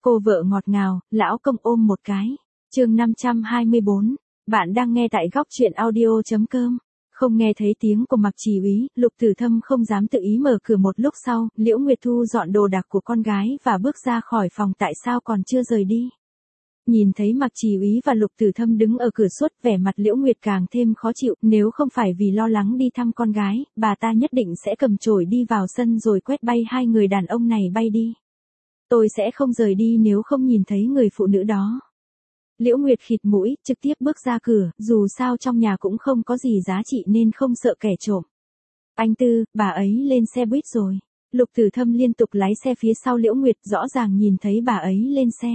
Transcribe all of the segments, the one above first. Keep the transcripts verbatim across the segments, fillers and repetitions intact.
Cô vợ ngọt ngào, lão công ôm một cái. Chương năm trăm hai mươi bốn. Bạn đang nghe tại góc truyện audio chấm com. Không nghe thấy tiếng của Mạc Chỉ Úy, Lục Tử Thâm không dám tự ý mở cửa. Một lúc sau, Liễu Nguyệt thu dọn đồ đạc của con gái và bước ra khỏi phòng. Tại sao còn chưa rời đi? Nhìn thấy Mạc Chỉ Úy và Lục Tử Thâm đứng ở cửa suốt, vẻ mặt Liễu Nguyệt càng thêm khó chịu. Nếu không phải vì lo lắng đi thăm con gái, bà ta nhất định sẽ cầm chổi đi vào sân rồi quét bay hai người đàn ông này bay đi. Tôi sẽ không rời đi nếu không nhìn thấy người phụ nữ đó. Liễu Nguyệt khịt mũi, trực tiếp bước ra cửa, dù sao trong nhà cũng không có gì giá trị nên không sợ kẻ trộm. Anh Tư, bà ấy lên xe buýt rồi. Lục Tử Thâm liên tục lái xe phía sau Liễu Nguyệt, rõ ràng nhìn thấy bà ấy lên xe.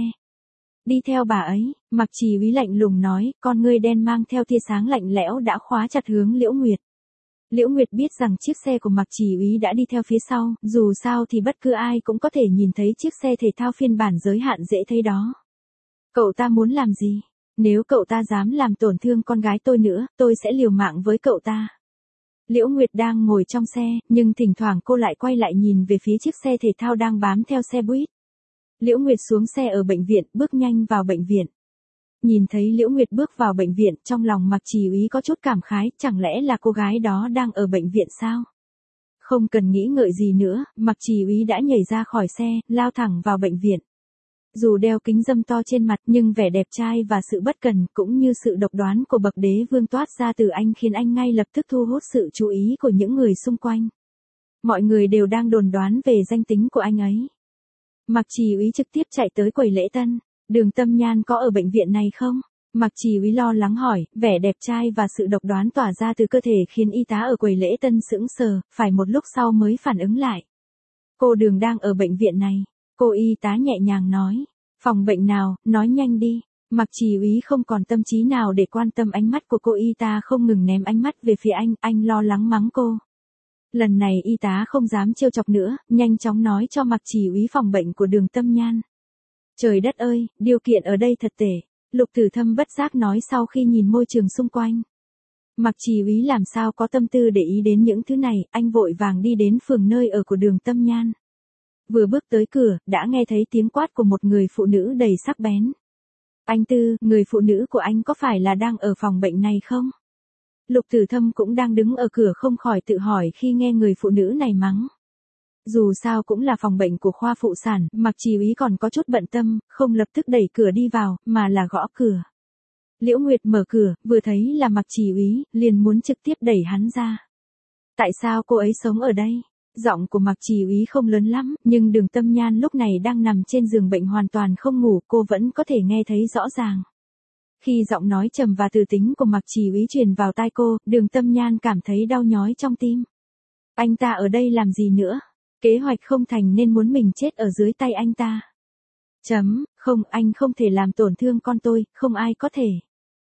Đi theo bà ấy, Mạc Chỉ Úy lạnh lùng nói, con ngươi đen mang theo tia sáng lạnh lẽo đã khóa chặt hướng Liễu Nguyệt. Liễu Nguyệt biết rằng chiếc xe của Mạc Chỉ Úy đã đi theo phía sau, dù sao thì bất cứ ai cũng có thể nhìn thấy chiếc xe thể thao phiên bản giới hạn dễ thấy đó. Cậu ta muốn làm gì? Nếu cậu ta dám làm tổn thương con gái tôi nữa, tôi sẽ liều mạng với cậu ta. Liễu Nguyệt đang ngồi trong xe, nhưng thỉnh thoảng cô lại quay lại nhìn về phía chiếc xe thể thao đang bám theo xe buýt. Liễu Nguyệt xuống xe ở bệnh viện, bước nhanh vào bệnh viện. Nhìn thấy Liễu Nguyệt bước vào bệnh viện, trong lòng Mạc Chỉ Úy có chút cảm khái, chẳng lẽ là cô gái đó đang ở bệnh viện sao? Không cần nghĩ ngợi gì nữa, Mạc Chỉ Úy đã nhảy ra khỏi xe, lao thẳng vào bệnh viện. Dù đeo kính râm to trên mặt nhưng vẻ đẹp trai và sự bất cần cũng như sự độc đoán của bậc đế vương toát ra từ anh khiến anh ngay lập tức thu hút sự chú ý của những người xung quanh. Mọi người đều đang đồn đoán về danh tính của anh ấy. Mạc Chỉ Úy trực tiếp chạy tới quầy lễ tân. Đường Tâm Nhan có ở bệnh viện này không? Mạc Chỉ Úy lo lắng hỏi, vẻ đẹp trai và sự độc đoán tỏa ra từ cơ thể khiến y tá ở quầy lễ tân sững sờ, phải một lúc sau mới phản ứng lại. Cô Đường đang ở bệnh viện này. Cô y tá nhẹ nhàng nói. Phòng bệnh nào, nói nhanh đi. Mạc Chỉ Úy không còn tâm trí nào để quan tâm ánh mắt của cô y tá không ngừng ném ánh mắt về phía anh, anh lo lắng mắng cô. Lần này y tá không dám trêu chọc nữa, nhanh chóng nói cho Mạc Chỉ Úy phòng bệnh của Đường Tâm Nhan. Trời đất ơi, điều kiện ở đây thật tệ. Lục Tử Thâm bất giác nói sau khi nhìn môi trường xung quanh. Mạc Chỉ Úy làm sao có tâm tư để ý đến những thứ này, anh vội vàng đi đến phường nơi ở của Đường Tâm Nhan. Vừa bước tới cửa, đã nghe thấy tiếng quát của một người phụ nữ đầy sắc bén. Anh Tư, người phụ nữ của anh có phải là đang ở phòng bệnh này không? Lục Tử Thâm cũng đang đứng ở cửa không khỏi tự hỏi khi nghe người phụ nữ này mắng. Dù sao cũng là phòng bệnh của khoa phụ sản, Mạc Chỉ Úy còn có chút bận tâm, không lập tức đẩy cửa đi vào, mà là gõ cửa. Liễu Nguyệt mở cửa, vừa thấy là Mạc Chỉ Úy, liền muốn trực tiếp đẩy hắn ra. Tại sao cô ấy sống ở đây? Giọng của Mạc Chỉ Úy không lớn lắm, nhưng Đường Tâm Nhan lúc này đang nằm trên giường bệnh hoàn toàn không ngủ, cô vẫn có thể nghe thấy rõ ràng. Khi giọng nói trầm và từ tính của Mạc Chỉ Úy truyền vào tai cô, Đường Tâm Nhan cảm thấy đau nhói trong tim. Anh ta ở đây làm gì nữa? Kế hoạch không thành nên muốn mình chết ở dưới tay anh ta. Chấm, không, anh không thể làm tổn thương con tôi, không ai có thể.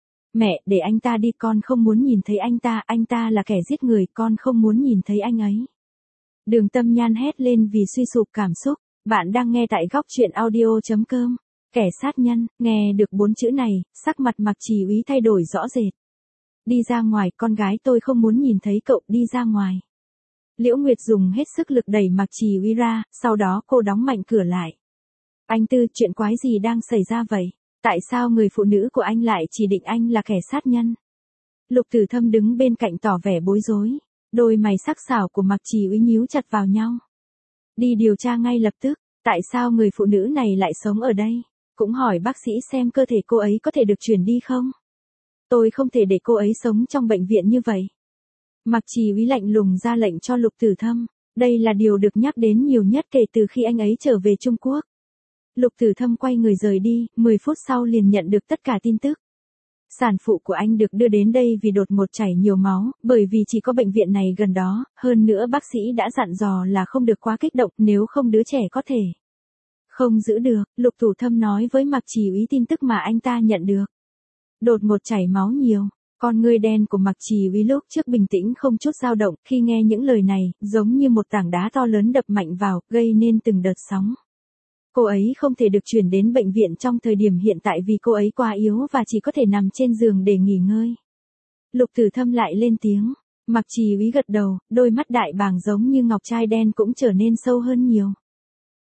Mẹ, để anh ta đi, con không muốn nhìn thấy anh ta, anh ta là kẻ giết người, con không muốn nhìn thấy anh ấy. Đường Tâm Nhan hét lên vì suy sụp cảm xúc. Bạn đang nghe tại góc truyện audio chấm com. Kẻ sát nhân, nghe được bốn chữ này, sắc mặt Mạc Chỉ Úy thay đổi rõ rệt. Đi ra ngoài, con gái tôi không muốn nhìn thấy cậu, đi ra ngoài. Liễu Nguyệt dùng hết sức lực đẩy Mạc Chỉ Úy ra, sau đó cô đóng mạnh cửa lại. Anh Tư, chuyện quái gì đang xảy ra vậy? Tại sao người phụ nữ của anh lại chỉ định anh là kẻ sát nhân? Lục Tử Thâm đứng bên cạnh tỏ vẻ bối rối. Đôi mày sắc sảo của Mạc Chỉ Úy nhíu chặt vào nhau. Đi điều tra ngay lập tức, tại sao người phụ nữ này lại sống ở đây? Cũng hỏi bác sĩ xem cơ thể cô ấy có thể được chuyển đi không? Tôi không thể để cô ấy sống trong bệnh viện như vậy. Mạc Chỉ Úy lạnh lùng ra lệnh cho Lục Tử Thâm. Đây là điều được nhắc đến nhiều nhất kể từ khi anh ấy trở về Trung Quốc. Lục Tử Thâm quay người rời đi, mười phút sau liền nhận được tất cả tin tức. Sản phụ của anh được đưa đến đây vì đột ngột chảy nhiều máu, bởi vì chỉ có bệnh viện này gần đó, hơn nữa bác sĩ đã dặn dò là không được quá kích động, nếu không đứa trẻ có thể không giữ được. Lục Tử Thâm nói với Mạc Chỉ Úy tin tức mà anh ta nhận được. Đột ngột chảy máu nhiều. Con ngươi đen của Mạc Chỉ Úy lúc trước bình tĩnh không chút dao động, khi nghe những lời này, giống như một tảng đá to lớn đập mạnh vào, gây nên từng đợt sóng. Cô ấy không thể được chuyển đến bệnh viện trong thời điểm hiện tại vì cô ấy quá yếu và chỉ có thể nằm trên giường để nghỉ ngơi. Lục Tử Thâm lại lên tiếng. Mạc Chỉ Úy gật đầu, đôi mắt đại bàng giống như ngọc trai đen cũng trở nên sâu hơn nhiều.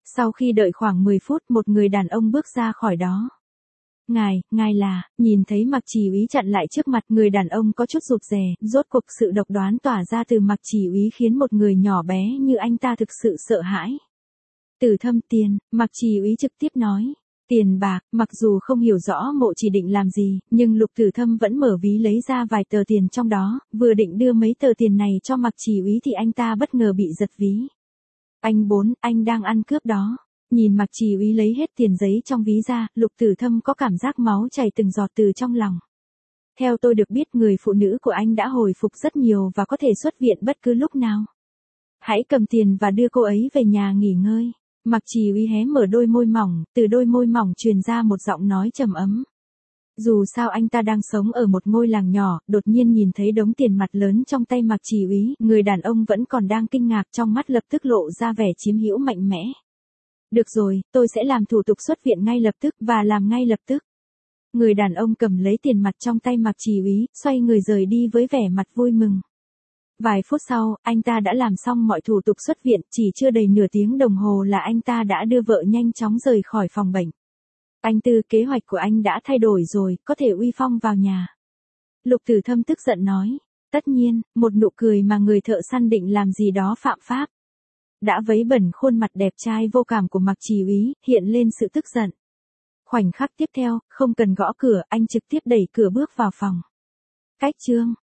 Sau khi đợi khoảng mười phút, một người đàn ông bước ra khỏi đó. Ngài, ngài là, nhìn thấy Mạc Chỉ Úy chặn lại trước mặt, người đàn ông có chút rụt rè, rốt cuộc sự độc đoán tỏa ra từ Mạc Chỉ Úy khiến một người nhỏ bé như anh ta thực sự sợ hãi. Tử Thâm, tiền, Mạc Chỉ Úy trực tiếp nói. Tiền bạc, mặc dù không hiểu rõ mộ chỉ định làm gì, nhưng Lục Tử Thâm vẫn mở ví lấy ra vài tờ tiền trong đó, vừa định đưa mấy tờ tiền này cho Mạc Chỉ Úy thì anh ta bất ngờ bị giật ví. Anh bốn, anh đang ăn cướp đó. Nhìn Mạc Chỉ Úy lấy hết tiền giấy trong ví ra, Lục Tử Thâm có cảm giác máu chảy từng giọt từ trong lòng. Theo tôi được biết, người phụ nữ của anh đã hồi phục rất nhiều và có thể xuất viện bất cứ lúc nào. Hãy cầm tiền và đưa cô ấy về nhà nghỉ ngơi. Mạc Chỉ Úy hé mở đôi môi mỏng, từ đôi môi mỏng truyền ra một giọng nói trầm ấm. Dù sao anh ta đang sống ở một ngôi làng nhỏ, đột nhiên nhìn thấy đống tiền mặt lớn trong tay Mạc Chỉ Úy, người đàn ông vẫn còn đang kinh ngạc, trong mắt lập tức lộ ra vẻ chiếm hữu mạnh mẽ. Được rồi, tôi sẽ làm thủ tục xuất viện ngay lập tức, và làm ngay lập tức. Người đàn ông cầm lấy tiền mặt trong tay Mạc Chỉ Úy, xoay người rời đi với vẻ mặt vui mừng. Vài phút sau, anh ta đã làm xong mọi thủ tục xuất viện, chỉ chưa đầy nửa tiếng đồng hồ là anh ta đã đưa vợ nhanh chóng rời khỏi phòng bệnh. Anh Tư, kế hoạch của anh đã thay đổi rồi, có thể uy phong vào nhà. Lục Tử Thâm tức giận nói. Tất nhiên, một nụ cười mà người thợ săn định làm gì đó phạm pháp. Đã vấy bẩn khuôn mặt đẹp trai vô cảm của Mạc Chỉ Úy, hiện lên sự tức giận. Khoảnh khắc tiếp theo, không cần gõ cửa, anh trực tiếp đẩy cửa bước vào phòng. Cách chương